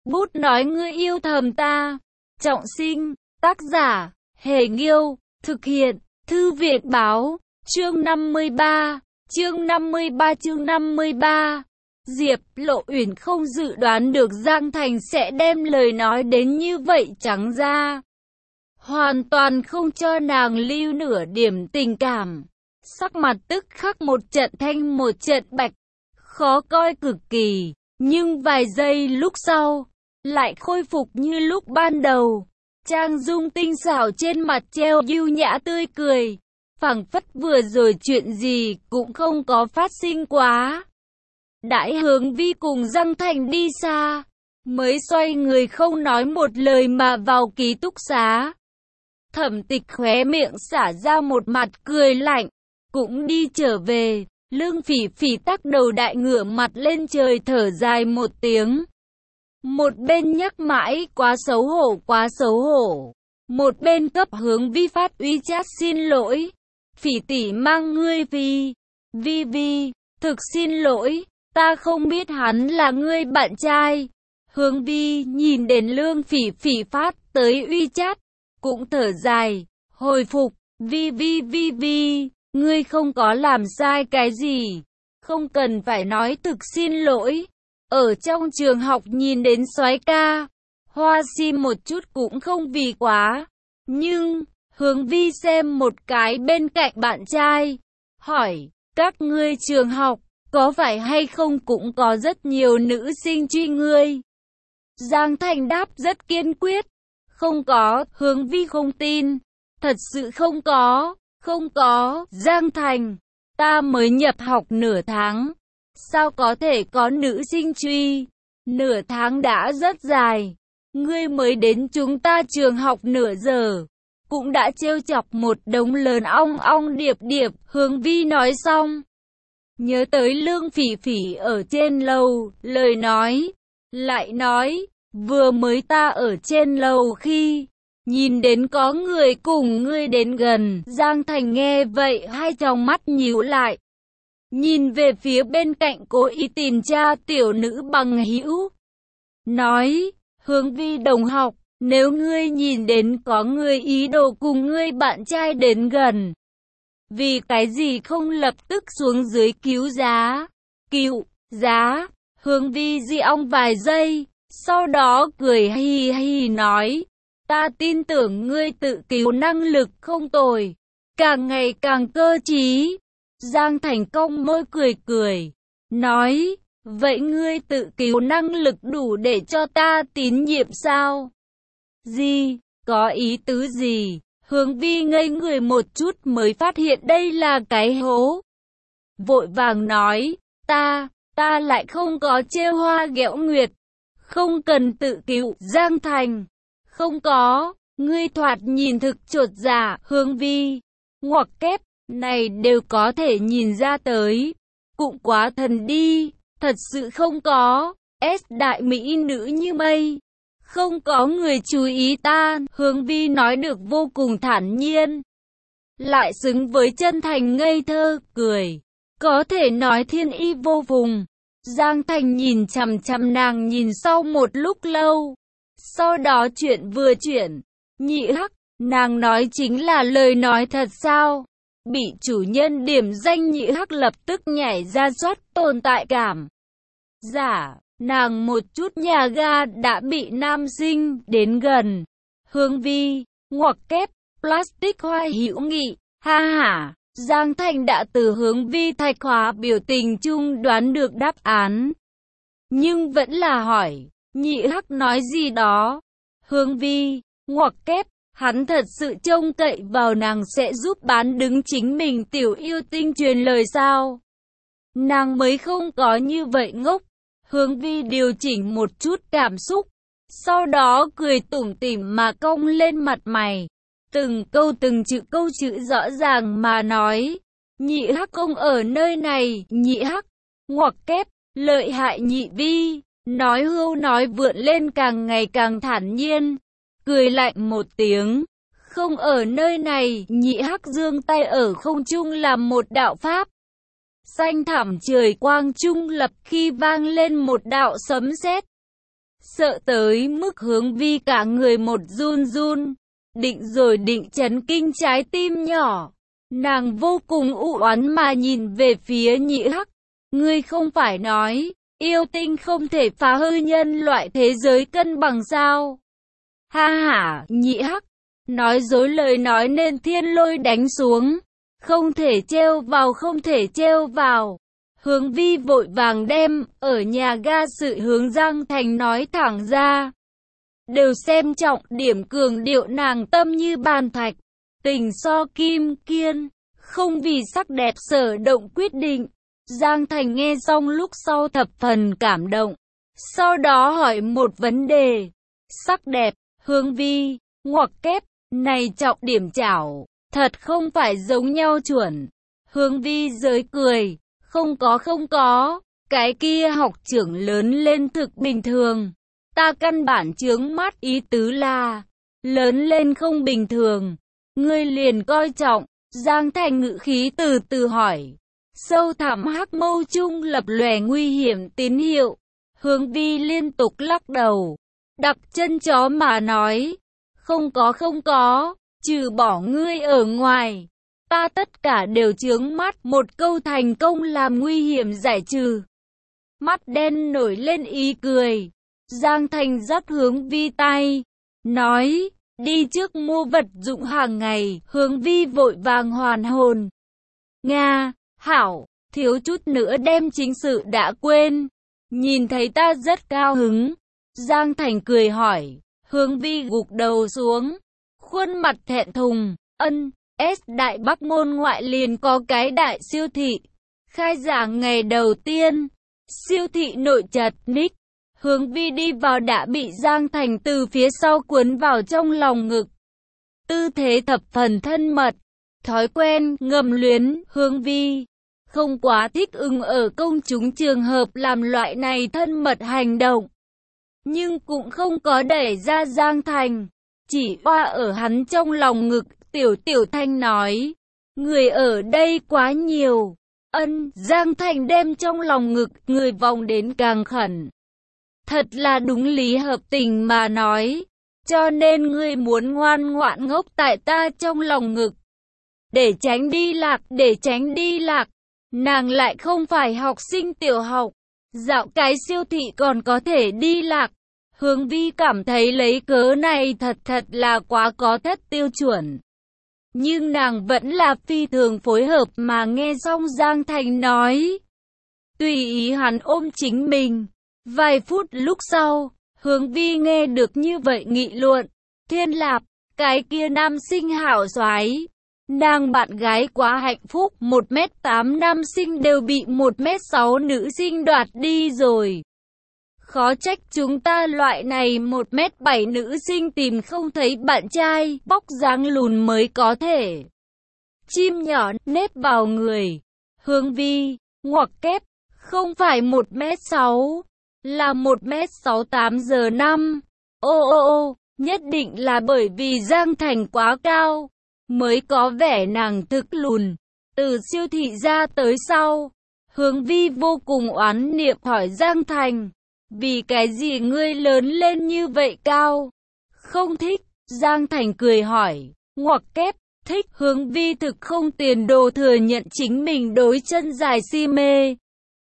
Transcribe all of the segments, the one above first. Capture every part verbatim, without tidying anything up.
Bút nói ngươi yêu thầm ta. Trọng sinh, tác giả, Hề Nghiêu, thực hiện, Thư viện Báo, chương năm mươi ba, chương năm mươi ba chương năm mươi ba. Diệp Lộ Uyển không dự đoán được Giang Thành sẽ đem lời nói đến như vậy trắng ra. Hoàn toàn không cho nàng lưu nửa điểm tình cảm. Sắc mặt tức khắc một trận thanh một trận bạch, khó coi cực kỳ, nhưng vài giây lúc sau, lại khôi phục như lúc ban đầu. Trang dung tinh xảo trên mặt treo ưu nhã tươi cười, phảng phất vừa rồi chuyện gì cũng không có phát sinh quá. Đãi Hướng Vi cùng Giang Thành đi xa, mới xoay người không nói một lời mà vào ký túc xá. Thẩm Tịch khóe miệng xả ra một mặt cười lạnh, cũng đi trở về. Lương Phỉ Phỉ tắc đầu đại ngửa mặt lên trời thở dài một tiếng. Một bên nhắc mãi quá xấu hổ quá xấu hổ, một bên cấp Hướng Vi phát WeChat xin lỗi. Phỉ tỷ mang ngươi Vi, Vi Vi, thực xin lỗi, ta không biết hắn là ngươi bạn trai. Hướng Vi nhìn đến Lương Phỉ Phỉ phát tới WeChat, cũng thở dài, hồi phục, Vi Vi Vi Vi, ngươi không có làm sai cái gì, không cần phải nói thực xin lỗi. Ở trong trường học nhìn đến soái ca, hoa si một chút cũng không vì quá. Nhưng, Hướng Vi xem một cái bên cạnh bạn trai, hỏi, các ngươi trường học, có phải hay không cũng có rất nhiều nữ sinh truy ngươi? Giang Thành đáp rất kiên quyết, không có. Hướng Vi không tin, thật sự không có, không có. Giang Thành, ta mới nhập học nửa tháng, sao có thể có nữ sinh truy? Nửa tháng đã rất dài, ngươi mới đến chúng ta trường học nửa giờ, cũng đã trêu chọc một đống lớn ong ong điệp điệp. Hướng Vi nói xong, nhớ tới Lương Phỉ Phỉ ở trên lầu, lời nói, lại nói, vừa mới ta ở trên lầu khi nhìn đến có người cùng ngươi đến gần. Giang Thành nghe vậy hai tròng mắt nhíu lại, nhìn về phía bên cạnh cố ý tìm tra tiểu nữ bằng hữu, nói, Hướng Vi đồng học, nếu ngươi nhìn đến có người ý đồ cùng ngươi bạn trai đến gần, vì cái gì không lập tức xuống dưới cứu giá? Cứu giá? Hướng Vi di ong vài giây, sau đó cười hi hi nói, ta tin tưởng ngươi tự cứu năng lực không tồi, càng ngày càng cơ trí. Giang Thành công môi cười cười, nói, vậy ngươi tự cứu năng lực đủ để cho ta tín nhiệm sao? Gì? Có ý tứ gì? Hướng Vi ngây người một chút mới phát hiện đây là cái hố. Vội vàng nói, ta, ta lại không có trêu hoa ghẹo nguyệt, không cần tự cứu. Giang Thành, không có, ngươi thoạt nhìn thực chột dạ. Hướng Vi, ngoặc kép, này đều có thể nhìn ra tới, cũng quá thần đi, thật sự không có. S đại mỹ nữ như mây, không có người chú ý ta. Hướng Vi nói được vô cùng thản nhiên, lại xứng với chân thành ngây thơ, cười, có thể nói thiên y vô phùng. Giang Thành nhìn chằm chằm nàng nhìn sau một lúc lâu, sau đó chuyện vừa chuyển, nhị hắc, nàng nói chính là lời nói thật sao? Bị chủ nhân điểm danh nhị hắc lập tức nhảy ra soát tồn tại cảm. Giả, nàng một chút nhà ga đã bị nam sinh đến gần. Hướng Vi, ngoặc kép, plastic hoa hữu nghị, ha ha. Giang Thành đã từ Hướng Vi thạch hóa biểu tình chung đoán được đáp án, nhưng vẫn là hỏi, nhị hắc nói gì đó? Hướng Vi, ngoặc kép, hắn thật sự trông cậy vào nàng sẽ giúp bán đứng chính mình tiểu yêu tinh truyền lời sao? Nàng mới không có như vậy ngốc. Hướng Vi điều chỉnh một chút cảm xúc, sau đó cười tủm tỉm mà cong lên mặt mày, từng câu từng chữ câu chữ rõ ràng mà nói, nhị hắc không ở nơi này. Nhị hắc, ngoặc kép, lợi hại. Nhị Vi, nói hưu nói vượn lên càng ngày càng thản nhiên, cười lạnh một tiếng, không ở nơi này. Nhị hắc giương tay ở không trung làm một đạo pháp, xanh thẳm trời quang trung lập khi vang lên một đạo sấm sét. sợ tới mức Hướng Vi cả người một run run, định rồi định chấn kinh trái tim nhỏ. Nàng vô cùng u oán mà nhìn về phía Nhị Hắc. Ngươi không phải nói, yêu tinh không thể phá hư nhân loại thế giới cân bằng sao? Ha ha, Nhị Hắc, nói dối lời nói nên thiên lôi đánh xuống. Không thể trêu vào, không thể trêu vào. Hướng Vi vội vàng đem, ở nhà ga sự hướng Giang Thành nói thẳng ra. Đều xem trọng điểm cường điệu nàng tâm như bàn thạch, tình so kim kiên, không vì sắc đẹp sở động quyết định. Giang Thành nghe xong lúc sau thập phần cảm động, sau đó hỏi một vấn đề. Sắc đẹp, Hướng Vi, ngoặc kép, này trọng điểm chảo, thật không phải giống nhau chuẩn. Hướng Vi giới cười, không có không có, cái kia học trưởng lớn lên thực bình thường. Ta căn bản chướng mắt, ý tứ là, lớn lên không bình thường. Ngươi liền coi trọng. Giang Thành ngữ khí từ từ hỏi. Sâu thẳm hắc mâu trung lập lòe nguy hiểm tín hiệu. Hướng Vi liên tục lắc đầu, đặc chân chó mà nói. Không có không có, trừ bỏ ngươi ở ngoài, ta tất cả đều chướng mắt. Một câu thành công làm nguy hiểm giải trừ. Mắt đen nổi lên ý cười. Giang Thành dắt Hướng Vi tay, nói, đi trước mua vật dụng hàng ngày. Hướng Vi vội vàng hoàn hồn. Nga, hảo, thiếu chút nữa đem chính sự đã quên. Nhìn thấy ta rất cao hứng. Giang Thành cười hỏi. Hướng Vi gục đầu xuống, khuôn mặt thẹn thùng. Ân, S Đại Bắc môn ngoại liền có cái đại siêu thị. Khai giảng ngày đầu tiên, siêu thị nội trật ních. Hướng Vi đi vào đã bị Giang Thành từ phía sau cuốn vào trong lòng ngực. Tư thế thập phần thân mật, thói quen ngầm luyến. Hướng Vi không quá thích ứng ở công chúng trường hợp làm loại này thân mật hành động, nhưng cũng không có đẩy ra Giang Thành, chỉ oa ở hắn trong lòng ngực. Tiểu Tiểu Thanh nói, người ở đây quá nhiều. Ân, Giang Thành đem trong lòng ngực người vòng đến càng khẩn. Thật là đúng lý hợp tình mà nói, cho nên ngươi muốn ngoan ngoãn ngốc tại ta trong lòng ngực, để tránh đi lạc, để tránh đi lạc. Nàng lại không phải học sinh tiểu học, dạo cái siêu thị còn có thể đi lạc. Hướng Vi cảm thấy lấy cớ này thật thật là quá có thất tiêu chuẩn. Nhưng nàng vẫn là phi thường phối hợp mà nghe xong Giang Thành nói. Tùy ý hắn ôm chính mình. Vài phút lúc sau, Hướng Vi nghe được như vậy nghị luận. Thiên Lạp, cái kia nam sinh hảo soái, nàng bạn gái quá hạnh phúc. Một mét tám nam sinh đều bị một mét sáu nữ sinh đoạt đi rồi. Khó trách chúng ta loại này một mét bảy nữ sinh tìm không thấy bạn trai, bóc dáng lùn mới có thể. Chim nhỏ nếp vào người. Hướng Vi, ngoặc kép, không phải một mét sáu, là một mét sáu tám giờ năm. Ô ô ô, nhất định là bởi vì Giang Thành quá cao, mới có vẻ nàng thực lùn. Từ siêu thị ra tới sau, Hướng Vi vô cùng oán niệm hỏi Giang Thành. Vì cái gì ngươi lớn lên như vậy cao? Không thích. Giang Thành cười hỏi. Ngoặc kép, thích. Hướng Vi thực không tiền đồ thừa nhận chính mình đối chân dài si mê.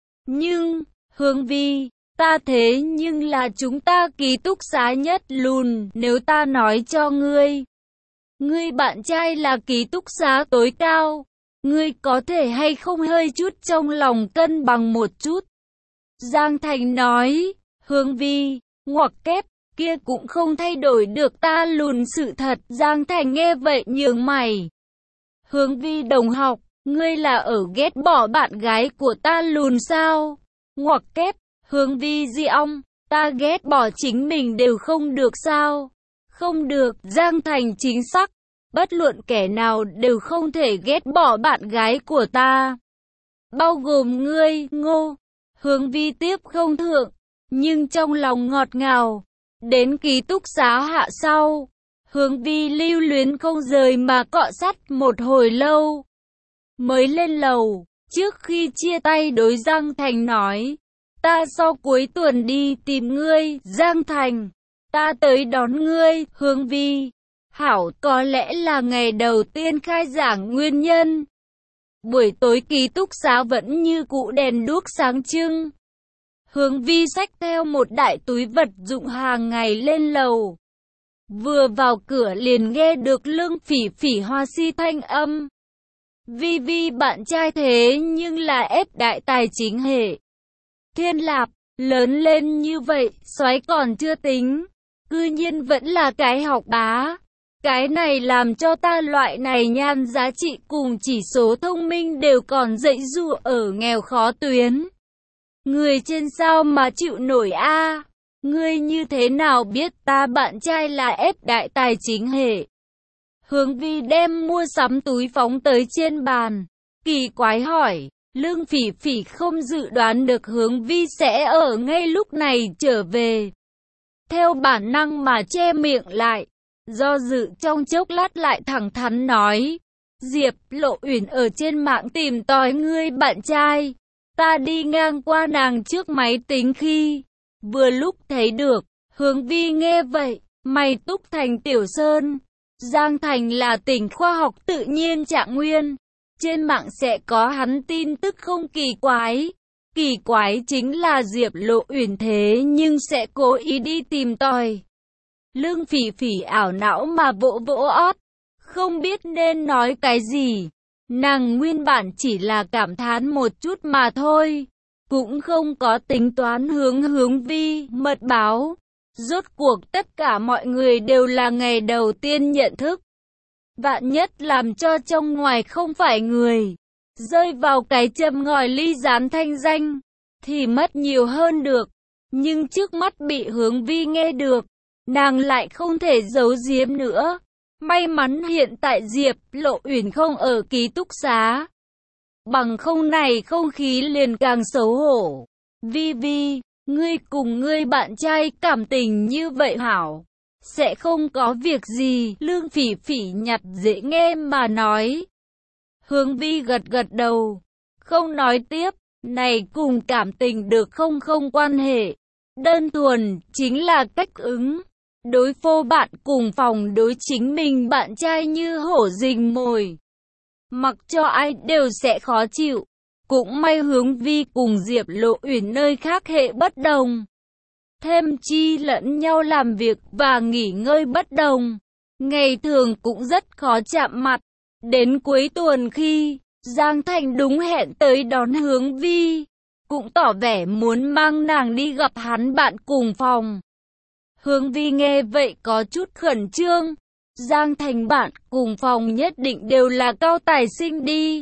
Nhưng, Hướng Vi, ta thế nhưng là chúng ta ký túc xá nhất lùn. Nếu ta nói cho ngươi, ngươi bạn trai là ký túc xá tối cao, ngươi có thể hay không hơi chút trong lòng cân bằng một chút? Giang Thành nói. Hướng Vi, ngoặc kép, kia cũng không thay đổi được ta lùn sự thật. Giang Thành nghe vậy nhướng mày. Hướng Vi đồng học, ngươi là ở ghét bỏ bạn gái của ta lùn sao? Ngoặc kép, Hướng Vi di ong, ta ghét bỏ chính mình đều không được sao? Không được. Giang Thành chính xác, bất luận kẻ nào đều không thể ghét bỏ bạn gái của ta, bao gồm ngươi. Ngô. Hướng Vi tiếp không thượng, nhưng trong lòng ngọt ngào. Đến ký túc xá hạ sau, Hướng Vi lưu luyến không rời mà cọ sát một hồi lâu, mới lên lầu. Trước khi chia tay đối Giang Thành nói, ta sau cuối tuần đi tìm ngươi, Giang Thành. Ta tới đón ngươi, Hướng Vi. Hảo, có lẽ là ngày đầu tiên khai giảng nguyên nhân. Buổi tối ký túc xá vẫn như cũ đèn đuốc sáng trưng. Hướng Vi xách theo một đại túi vật dụng hàng ngày lên lầu. Vừa vào cửa liền nghe được Lương Phỉ Phỉ hoa si thanh âm. Vi Vi bạn trai thế nhưng là ép đại tài chính hệ. Thiên Lạp, lớn lên như vậy, soái còn chưa tính. Cư nhiên vẫn là cái học bá. Cái này làm cho ta loại này nhan giá trị cùng chỉ số thông minh đều còn dậy dụ ở nghèo khó tuyến. Người trên sao mà chịu nổi a? À? Ngươi như thế nào biết ta bạn trai là ép đại tài chính hệ? Hướng Vi đem mua sắm túi phóng tới trên bàn. Kỳ quái hỏi, Lương Phỉ Phỉ không dự đoán được Hướng Vi sẽ ở ngay lúc này trở về. Theo bản năng mà che miệng lại. Do dự trong chốc lát lại thẳng thắn nói. Diệp Lộ Uyển ở trên mạng tìm tòi ngươi bạn trai. Ta đi ngang qua nàng trước máy tính khi vừa lúc thấy được. Hướng Vi nghe vậy, mày túc thành tiểu sơn. Giang Thành là tỉnh khoa học tự nhiên Trạng Nguyên. Trên mạng sẽ có hắn tin tức không kỳ quái. Kỳ quái chính là Diệp Lộ Uyển thế nhưng sẽ cố ý đi tìm tòi. Lương Phỉ Phỉ ảo não mà vỗ vỗ ót. Không biết nên nói cái gì. Nàng nguyên bản chỉ là cảm thán một chút mà thôi. Cũng không có tính toán hướng Hướng Vi mật báo. Rốt cuộc tất cả mọi người đều là ngày đầu tiên nhận thức. Vạn nhất làm cho trong ngoài không phải người. Rơi vào cái châm ngòi ly gián thanh danh. Thì mất nhiều hơn được. Nhưng trước mắt bị Hướng Vi nghe được. Nàng lại không thể giấu giếm nữa. May mắn hiện tại Diệp Lộ Uyển không ở ký túc xá. Bằng không này không khí liền càng xấu hổ. Vi Vi, ngươi cùng ngươi bạn trai cảm tình như vậy hảo. Sẽ không có việc gì. Lương Phỉ Phỉ nhặt dễ nghe mà nói. Hướng Vi gật gật đầu. Không nói tiếp. Này cùng cảm tình được không không quan hệ. Đơn thuần chính là cách ứng. Đối phô bạn cùng phòng đối chính mình bạn trai như hổ rình mồi. Mặc cho ai đều sẽ khó chịu. Cũng may Hướng Vi cùng Diệp Lộ Uyển nơi khác hệ bất đồng. Thêm chi lẫn nhau làm việc và nghỉ ngơi bất đồng. Ngày thường cũng rất khó chạm mặt. Đến cuối tuần khi Giang Thành đúng hẹn tới đón Hướng Vi. Cũng tỏ vẻ muốn mang nàng đi gặp hắn bạn cùng phòng. Hướng Vi nghe vậy có chút khẩn trương. Giang Thành bạn cùng phòng nhất định đều là cao tài sinh đi.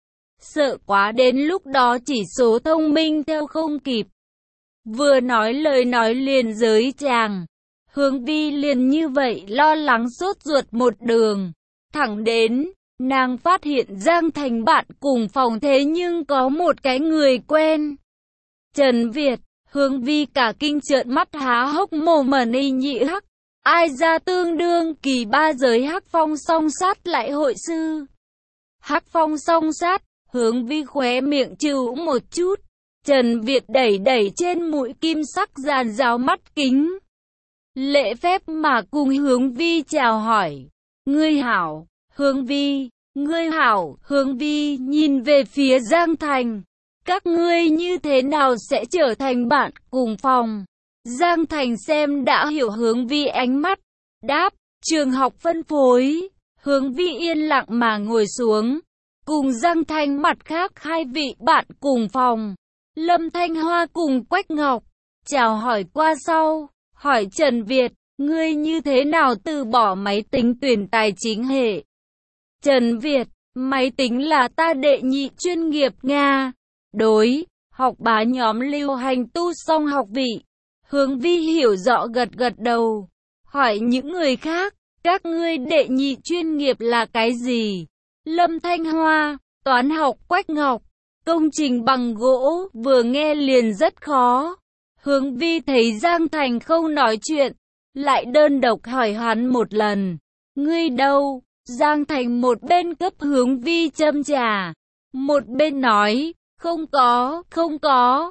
Sợ quá đến lúc đó chỉ số thông minh theo không kịp. Vừa nói lời nói liền giới chàng. Hướng Vi liền như vậy lo lắng sốt ruột một đường. Thẳng đến, nàng phát hiện Giang Thành bạn cùng phòng thế nhưng có một cái người quen. Trần Việt. Hướng Vi cả kinh trợn mắt há hốc mồm mà ni nhị hắc. Ai ra tương đương kỳ ba giới hắc phong song sát lại hội sư. Hắc phong song sát, Hướng Vi khóe miệng chịu một chút. Trần Việt đẩy đẩy trên mũi kim sắc giàn giáo mắt kính. Lễ phép mà cùng Hướng Vi chào hỏi. Ngươi hảo, Hướng Vi, ngươi hảo, Hướng Vi nhìn về phía Giang Thành. Các ngươi như thế nào sẽ trở thành bạn cùng phòng? Giang Thành xem đã hiểu Hướng Vi ánh mắt. Đáp, trường học phân phối. Hướng Vi yên lặng mà ngồi xuống. Cùng Giang Thành mặt khác hai vị bạn cùng phòng. Lâm Thanh Hoa cùng Quách Ngọc. Chào hỏi qua sau. Hỏi Trần Việt, ngươi như thế nào từ bỏ máy tính tuyển tài chính hệ? Trần Việt, máy tính là ta đệ nhị chuyên nghiệp Nga. Đối, học bá nhóm lưu hành tu xong học vị. Hướng Vi hiểu rõ gật gật đầu. Hỏi những người khác, các ngươi đệ nhị chuyên nghiệp là cái gì? Lâm Thanh Hoa, toán học Quách Ngọc, công trình bằng gỗ, vừa nghe liền rất khó. Hướng Vi thấy Giang Thành không nói chuyện, lại đơn độc hỏi hắn một lần. Ngươi đâu? Giang Thành một bên cấp Hướng Vi châm trà, một bên nói. Không có, không có.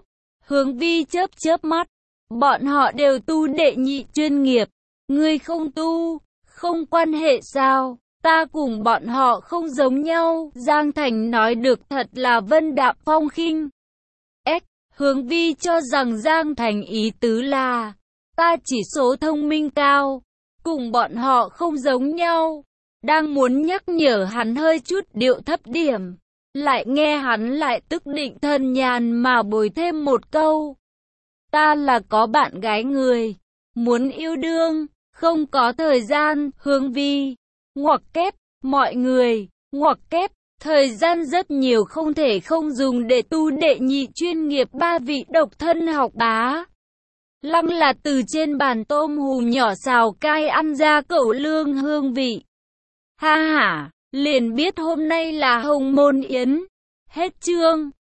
Hướng Vi chớp chớp mắt. Bọn họ đều tu đệ nhị chuyên nghiệp. Ngươi không tu, không quan hệ sao? Ta cùng bọn họ không giống nhau. Giang Thành nói được thật là vân đạm phong khinh. Ếch, Hướng Vi cho rằng Giang Thành ý tứ là, ta chỉ số thông minh cao, cùng bọn họ không giống nhau. Đang muốn nhắc nhở hắn hơi chút điệu thấp điểm, lại nghe hắn lại tức định thần nhàn mà bồi thêm một câu. Ta là có bạn gái người, muốn yêu đương, không có thời gian. Hướng Vi, ngoặc kép, mọi người, ngoặc kép, thời gian rất nhiều không thể không dùng để tu đệ nhị chuyên nghiệp. Ba vị độc thân học bá lăng là từ trên bàn tôm hùm nhỏ xào cay ăn ra cẩu lương hương vị. Ha ha, liền biết hôm nay là hồng môn yến. Hết chương.